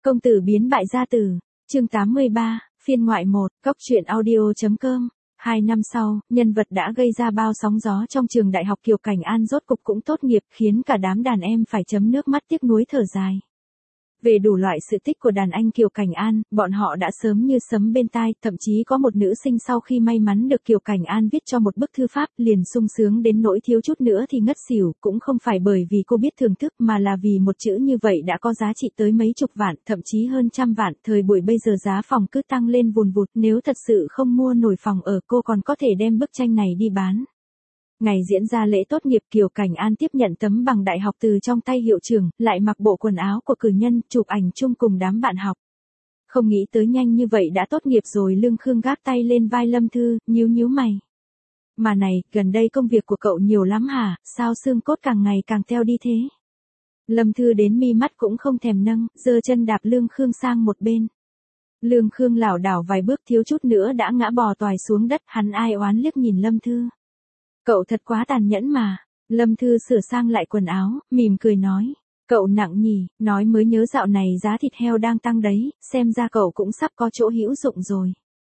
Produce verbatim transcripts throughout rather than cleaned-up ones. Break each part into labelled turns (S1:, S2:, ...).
S1: Công tử biến bại gia tử, chương tám mươi ba, phiên ngoại một, góc truyện audio.com. Hai năm sau, nhân vật đã gây ra bao sóng gió trong trường đại học Kiều Cảnh An rốt cục cũng tốt nghiệp, khiến cả đám đàn em phải chấm nước mắt tiếc nuối thở dài. Về đủ loại sự tích của đàn anh Kiều Cảnh An, bọn họ đã sớm như sấm bên tai, thậm chí có một nữ sinh sau khi may mắn được Kiều Cảnh An viết cho một bức thư pháp, liền sung sướng đến nỗi thiếu chút nữa thì ngất xỉu, cũng không phải bởi vì cô biết thưởng thức mà là vì một chữ như vậy đã có giá trị tới mấy chục vạn, thậm chí hơn trăm vạn, thời buổi bây giờ giá phòng cứ tăng lên vùn vụt, nếu thật sự không mua nổi phòng ở cô còn có thể đem bức tranh này đi bán. Ngày diễn ra lễ tốt nghiệp, Kiều Cảnh An tiếp nhận tấm bằng đại học từ trong tay hiệu trưởng, lại mặc bộ quần áo của cử nhân, chụp ảnh chung cùng đám bạn học. Không nghĩ tới nhanh như vậy đã tốt nghiệp rồi. Lương Khương gác tay lên vai Lâm Thư, nhíu nhíu mày. Mà này, gần đây công việc của cậu nhiều lắm hả, sao xương cốt càng ngày càng teo đi thế? Lâm Thư đến mi mắt cũng không thèm nâng, giơ chân đạp Lương Khương sang một bên. Lương Khương lảo đảo vài bước thiếu chút nữa đã ngã bò toài xuống đất, hắn ai oán liếc nhìn Lâm Thư. Cậu thật quá tàn nhẫn mà. Lâm Thư sửa sang lại quần áo, mỉm cười nói. Cậu nặng nhỉ, nói mới nhớ dạo này giá thịt heo đang tăng đấy, xem ra cậu cũng sắp có chỗ hữu dụng rồi.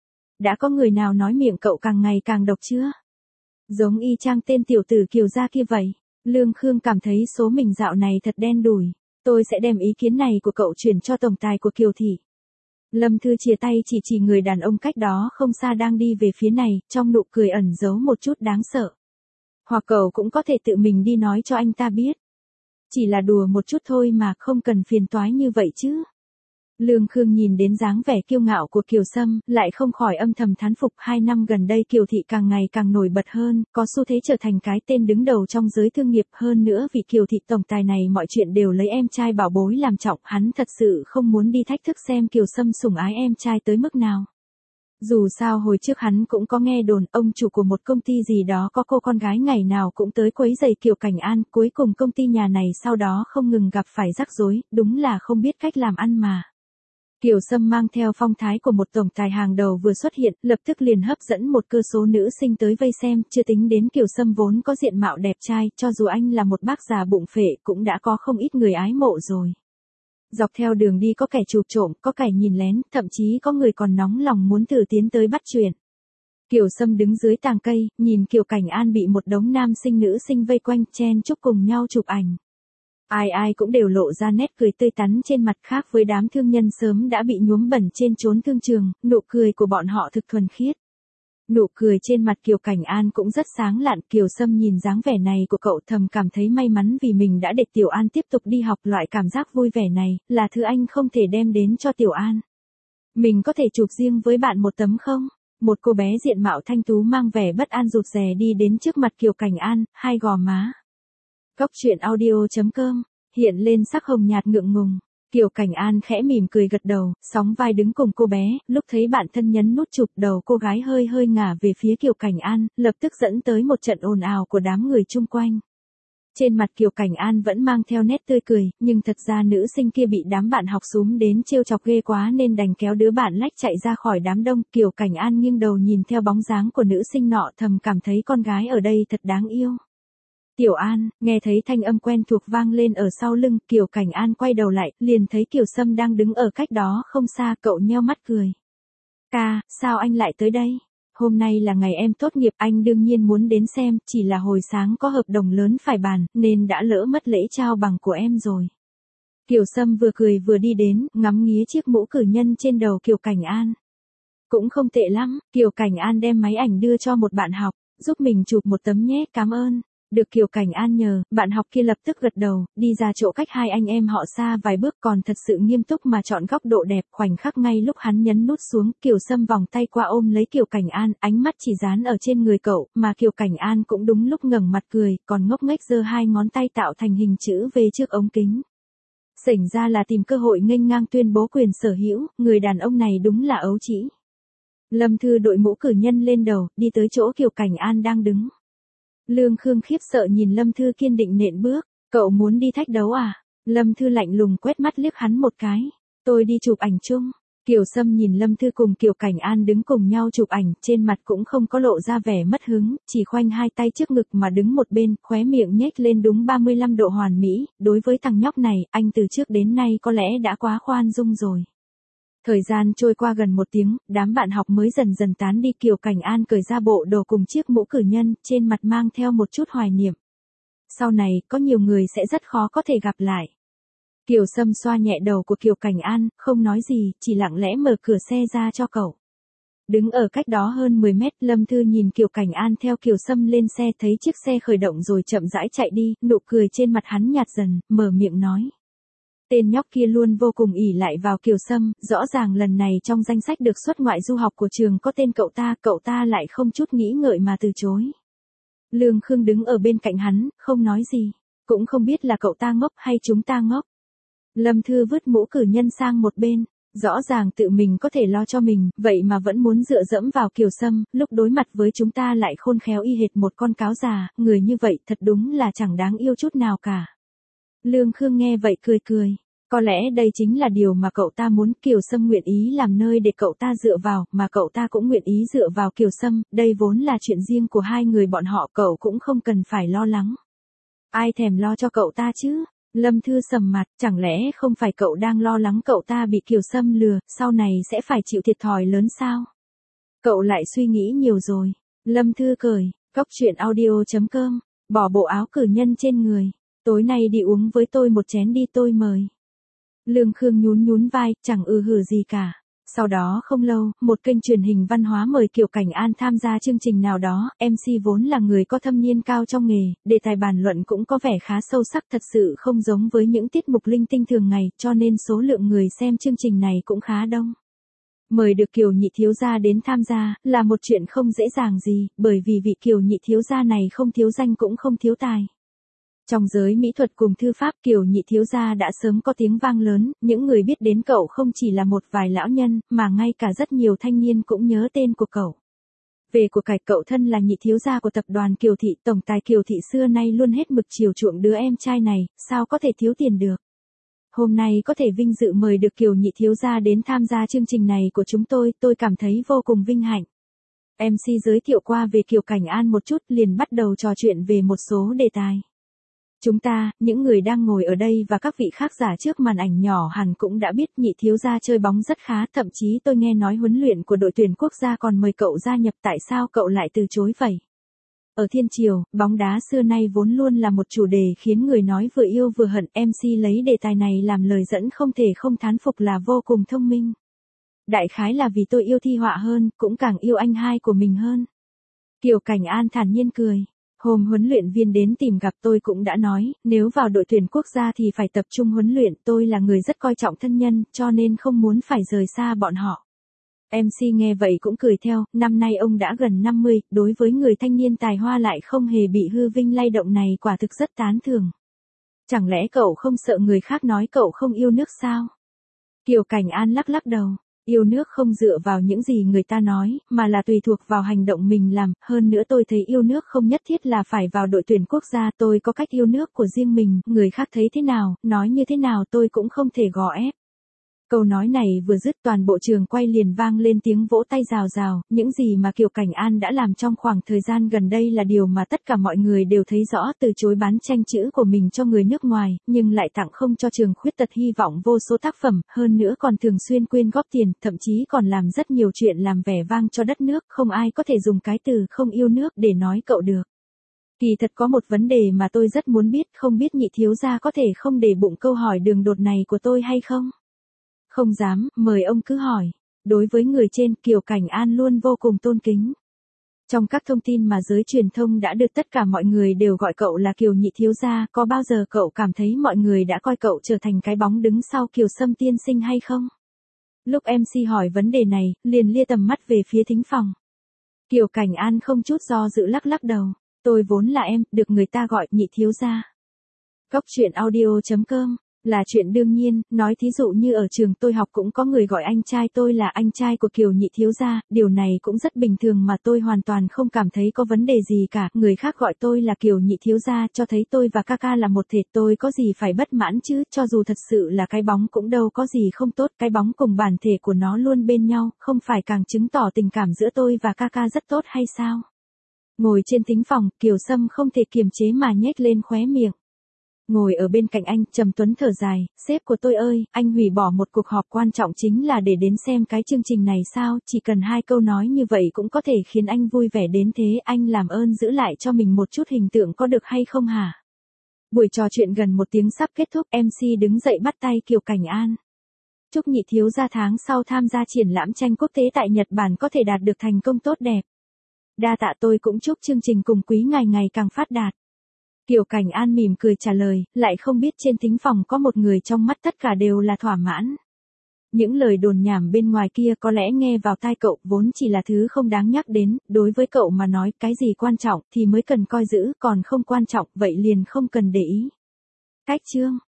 S1: Đã có người nào nói miệng cậu càng ngày càng độc chưa? Giống y chang tên tiểu tử Kiều gia kia vậy. Lương Khương cảm thấy số mình dạo này thật đen đủi. Tôi sẽ đem ý kiến này của cậu chuyển cho tổng tài của Kiều thị. Lâm Thư chìa tay chỉ chỉ người đàn ông cách đó không xa đang đi về phía này, trong nụ cười ẩn giấu một chút đáng sợ. Hoặc cậu cũng có thể tự mình đi nói cho anh ta biết. Chỉ là đùa một chút thôi mà, không cần phiền toái như vậy chứ. Lương Khương nhìn đến dáng vẻ kiêu ngạo của Kiều Sâm, lại không khỏi âm thầm thán phục. Hai năm gần đây Kiều thị càng ngày càng nổi bật hơn, có xu thế trở thành cái tên đứng đầu trong giới thương nghiệp. Hơn nữa vị Kiều thị tổng tài này mọi chuyện đều lấy em trai bảo bối làm trọng, hắn thật sự không muốn đi thách thức xem Kiều Sâm sủng ái em trai tới mức nào. Dù sao hồi trước hắn cũng có nghe đồn ông chủ của một công ty gì đó có cô con gái ngày nào cũng tới quấy rầy Kiều Cảnh An, cuối cùng công ty nhà này sau đó không ngừng gặp phải rắc rối, đúng là không biết cách làm ăn mà. Kiều Sâm mang theo phong thái của một tổng tài hàng đầu vừa xuất hiện, lập tức liền hấp dẫn một cơ số nữ sinh tới vây xem, chưa tính đến Kiều Sâm vốn có diện mạo đẹp trai, cho dù anh là một bác già bụng phệ cũng đã có không ít người ái mộ rồi. Dọc theo đường đi có kẻ chụp trộm, có kẻ nhìn lén, thậm chí có người còn nóng lòng muốn thử tiến tới bắt chuyện. Kiều Sâm đứng dưới tàng cây, nhìn Kiều Cảnh An bị một đống nam sinh nữ sinh vây quanh, chen chúc cùng nhau chụp ảnh. Ai ai cũng đều lộ ra nét cười tươi tắn trên mặt, khác với đám thương nhân sớm đã bị nhuốm bẩn trên chốn thương trường, nụ cười của bọn họ thực thuần khiết. Nụ cười trên mặt Kiều Cảnh An cũng rất sáng lạn. Kiều Sâm nhìn dáng vẻ này của cậu thầm cảm thấy may mắn vì mình đã để Tiểu An tiếp tục đi học. Loại cảm giác vui vẻ này, là thứ anh không thể đem đến cho Tiểu An. Mình có thể chụp riêng với bạn một tấm không? Một cô bé diện mạo thanh tú mang vẻ bất an rụt rè đi đến trước mặt Kiều Cảnh An, hai gò má. Góc truyện audio.com, hiện lên sắc hồng nhạt ngượng ngùng. Kiều Cảnh An khẽ mỉm cười gật đầu, sóng vai đứng cùng cô bé, lúc thấy bạn thân nhấn nút chụp đầu cô gái hơi hơi ngả về phía Kiều Cảnh An, lập tức dẫn tới một trận ồn ào của đám người chung quanh. Trên mặt Kiều Cảnh An vẫn mang theo nét tươi cười, nhưng thật ra nữ sinh kia bị đám bạn học xúm đến trêu chọc ghê quá nên đành kéo đứa bạn lách chạy ra khỏi đám đông. Kiều Cảnh An nghiêng đầu nhìn theo bóng dáng của nữ sinh nọ, thầm cảm thấy con gái ở đây thật đáng yêu. Tiểu An, nghe thấy thanh âm quen thuộc vang lên ở sau lưng, Kiều Cảnh An quay đầu lại, liền thấy Kiều Sâm đang đứng ở cách đó không xa, cậu nheo mắt cười. Ca, sao anh lại tới đây? Hôm nay là ngày em tốt nghiệp, anh đương nhiên muốn đến xem, chỉ là hồi sáng có hợp đồng lớn phải bàn, nên đã lỡ mất lễ trao bằng của em rồi. Kiều Sâm vừa cười vừa đi đến, ngắm nghía chiếc mũ cử nhân trên đầu Kiều Cảnh An. Cũng không tệ lắm. Kiều Cảnh An đem máy ảnh đưa cho một bạn học, giúp mình chụp một tấm nhé, cảm ơn. Được Kiều Cảnh An nhờ, bạn học kia lập tức gật đầu, đi ra chỗ cách hai anh em họ xa vài bước, còn thật sự nghiêm túc mà chọn góc độ đẹp. Khoảnh khắc ngay lúc hắn nhấn nút xuống, Kiều Sâm vòng tay qua ôm lấy Kiều Cảnh An, ánh mắt chỉ dán ở trên người cậu, mà Kiều Cảnh An cũng đúng lúc ngẩng mặt cười, còn ngốc nghếch giơ hai ngón tay tạo thành hình chữ V trước ống kính. Sảnh ra là tìm cơ hội nghênh ngang tuyên bố quyền sở hữu, người đàn ông này đúng là ấu trĩ. Lâm Thư đội mũ cử nhân lên đầu, đi tới chỗ Kiều Cảnh An đang đứng. Lương Khương khiếp sợ nhìn Lâm Thư kiên định nện bước, cậu muốn đi thách đấu à? Lâm Thư lạnh lùng quét mắt liếc hắn một cái, tôi đi chụp ảnh chung. Kiều Sâm nhìn Lâm Thư cùng Kiều Cảnh An đứng cùng nhau chụp ảnh, trên mặt cũng không có lộ ra vẻ mất hứng, chỉ khoanh hai tay trước ngực mà đứng một bên, khóe miệng nhếch lên đúng ba mươi lăm độ hoàn mỹ, đối với thằng nhóc này, anh từ trước đến nay có lẽ đã quá khoan dung rồi. Thời gian trôi qua gần một tiếng, đám bạn học mới dần dần tán đi, Kiều Cảnh An cởi ra bộ đồ cùng chiếc mũ cử nhân, trên mặt mang theo một chút hoài niệm. Sau này, có nhiều người sẽ rất khó có thể gặp lại. Kiều Sâm xoa nhẹ đầu của Kiều Cảnh An, không nói gì, chỉ lặng lẽ mở cửa xe ra cho cậu. Đứng ở cách đó hơn mười mét, Lâm Thư nhìn Kiều Cảnh An theo Kiều Sâm lên xe, thấy chiếc xe khởi động rồi chậm rãi chạy đi, nụ cười trên mặt hắn nhạt dần, mở miệng nói. Tên nhóc kia luôn vô cùng ỷ lại vào Kiều Sâm, rõ ràng lần này trong danh sách được xuất ngoại du học của trường có tên cậu ta, cậu ta lại không chút nghĩ ngợi mà từ chối. Lương Khương đứng ở bên cạnh hắn, không nói gì, cũng không biết là cậu ta ngốc hay chúng ta ngốc. Lâm Thư vứt mũ cử nhân sang một bên, rõ ràng tự mình có thể lo cho mình, vậy mà vẫn muốn dựa dẫm vào Kiều Sâm, lúc đối mặt với chúng ta lại khôn khéo y hệt một con cáo già, người như vậy thật đúng là chẳng đáng yêu chút nào cả. Lương Khương nghe vậy cười cười, có lẽ đây chính là điều mà cậu ta muốn, Kiều Sâm nguyện ý làm nơi để cậu ta dựa vào, mà cậu ta cũng nguyện ý dựa vào Kiều Sâm, đây vốn là chuyện riêng của hai người bọn họ, cậu cũng không cần phải lo lắng. Ai thèm lo cho cậu ta chứ? Lâm Thư sầm mặt, chẳng lẽ không phải cậu đang lo lắng cậu ta bị Kiều Sâm lừa, sau này sẽ phải chịu thiệt thòi lớn sao? Cậu lại suy nghĩ nhiều rồi. Lâm Thư cười, cóc truyện audio chấm com, bỏ bộ áo cử nhân trên người. Tối nay đi uống với tôi một chén đi, tôi mời. Lương Khương nhún nhún vai, chẳng ư hử gì cả. Sau đó không lâu, một kênh truyền hình văn hóa mời Kiều Cảnh An tham gia chương trình nào đó, em xê vốn là người có thâm niên cao trong nghề, đề tài bàn luận cũng có vẻ khá sâu sắc, thật sự không giống với những tiết mục linh tinh thường ngày, cho nên số lượng người xem chương trình này cũng khá đông. Mời được Kiều nhị thiếu gia đến tham gia, là một chuyện không dễ dàng gì, bởi vì vị Kiều nhị thiếu gia này không thiếu danh cũng không thiếu tài. Trong giới mỹ thuật cùng thư pháp, Kiều nhị thiếu gia đã sớm có tiếng vang lớn, những người biết đến cậu không chỉ là một vài lão nhân, mà ngay cả rất nhiều thanh niên cũng nhớ tên của cậu. Về của cải, cậu thân là nhị thiếu gia của tập đoàn Kiều Thị, tổng tài Kiều Thị xưa nay luôn hết mực chiều chuộng đứa em trai này, sao có thể thiếu tiền được. Hôm nay có thể vinh dự mời được Kiều nhị thiếu gia đến tham gia chương trình này của chúng tôi, tôi cảm thấy vô cùng vinh hạnh. em xê giới thiệu qua về Kiều Cảnh An một chút, liền bắt đầu trò chuyện về một số đề tài. Chúng ta, những người đang ngồi ở đây và các vị khác giả trước màn ảnh nhỏ hẳn cũng đã biết nhị thiếu gia chơi bóng rất khá, thậm chí tôi nghe nói huấn luyện của đội tuyển quốc gia còn mời cậu gia nhập, tại sao cậu lại từ chối vậy? Ở Thiên Triều, bóng đá xưa nay vốn luôn là một chủ đề khiến người nói vừa yêu vừa hận, em xê lấy đề tài này làm lời dẫn không thể không thán phục là vô cùng thông minh. Đại khái là vì tôi yêu thi họa hơn, cũng càng yêu anh hai của mình hơn. Kiều Cảnh An thản nhiên cười. Hôm huấn luyện viên đến tìm gặp tôi cũng đã nói, nếu vào đội tuyển quốc gia thì phải tập trung huấn luyện, tôi là người rất coi trọng thân nhân, cho nên không muốn phải rời xa bọn họ. em xê nghe vậy cũng cười theo, năm nay ông đã gần năm mươi, đối với người thanh niên tài hoa lại không hề bị hư vinh lay động này quả thực rất tán thưởng. Chẳng lẽ cậu không sợ người khác nói cậu không yêu nước sao? Kiều Cảnh An lắc lắc đầu. Yêu nước không dựa vào những gì người ta nói, mà là tùy thuộc vào hành động mình làm, hơn nữa tôi thấy yêu nước không nhất thiết là phải vào đội tuyển quốc gia, tôi có cách yêu nước của riêng mình, người khác thấy thế nào, nói như thế nào tôi cũng không thể gò ép. Câu nói này vừa dứt, toàn bộ trường quay liền vang lên tiếng vỗ tay rào rào, những gì mà Kiều Cảnh An đã làm trong khoảng thời gian gần đây là điều mà tất cả mọi người đều thấy rõ, từ chối bán tranh chữ của mình cho người nước ngoài, nhưng lại tặng không cho trường khuyết tật hy vọng vô số tác phẩm, hơn nữa còn thường xuyên quyên góp tiền, thậm chí còn làm rất nhiều chuyện làm vẻ vang cho đất nước, không ai có thể dùng cái từ không yêu nước để nói cậu được. Kỳ thật có một vấn đề mà tôi rất muốn biết, không biết nhị thiếu gia có thể không để bụng câu hỏi đường đột này của tôi hay không? Không dám, mời ông cứ hỏi. Đối với người trên, Kiều Cảnh An luôn vô cùng tôn kính. Trong các thông tin mà giới truyền thông đã được tất cả mọi người đều gọi cậu là Kiều nhị thiếu gia, có bao giờ cậu cảm thấy mọi người đã coi cậu trở thành cái bóng đứng sau Kiều Sâm tiên sinh hay không? Lúc em xê hỏi vấn đề này, liền lia tầm mắt về phía thính phòng. Kiều Cảnh An không chút do dự lắc lắc đầu. Tôi vốn là em, được người ta gọi nhị thiếu gia. cóc truyện audio chấm com Là chuyện đương nhiên, nói thí dụ như ở trường tôi học cũng có người gọi anh trai tôi là anh trai của Kiều nhị thiếu gia, điều này cũng rất bình thường mà tôi hoàn toàn không cảm thấy có vấn đề gì cả. Người khác gọi tôi là Kiều nhị thiếu gia cho thấy tôi và ca ca là một thể, tôi có gì phải bất mãn chứ, cho dù thật sự là cái bóng cũng đâu có gì không tốt, cái bóng cùng bản thể của nó luôn bên nhau, không phải càng chứng tỏ tình cảm giữa tôi và ca ca rất tốt hay sao? Ngồi trên thính phòng, Kiều Sâm không thể kiềm chế mà nhếch lên khóe miệng. Ngồi ở bên cạnh anh, Trầm Tuấn thở dài, sếp của tôi ơi, anh hủy bỏ một cuộc họp quan trọng chính là để đến xem cái chương trình này sao, chỉ cần hai câu nói như vậy cũng có thể khiến anh vui vẻ đến thế, anh làm ơn giữ lại cho mình một chút hình tượng có được hay không hả? Buổi trò chuyện gần một tiếng sắp kết thúc, em xê đứng dậy bắt tay Kiều Cảnh An. Chúc nhị thiếu gia tháng sau tham gia triển lãm tranh quốc tế tại Nhật Bản có thể đạt được thành công tốt đẹp. Đa tạ, tôi cũng chúc chương trình cùng quý ngài ngày càng phát đạt. Kiều Cảnh An mỉm cười trả lời, lại không biết trên thính phòng có một người trong mắt tất cả đều là thỏa mãn. Những lời đồn nhảm bên ngoài kia có lẽ nghe vào tai cậu vốn chỉ là thứ không đáng nhắc đến, đối với cậu mà nói cái gì quan trọng thì mới cần coi giữ, còn không quan trọng vậy liền không cần để ý. Cách chương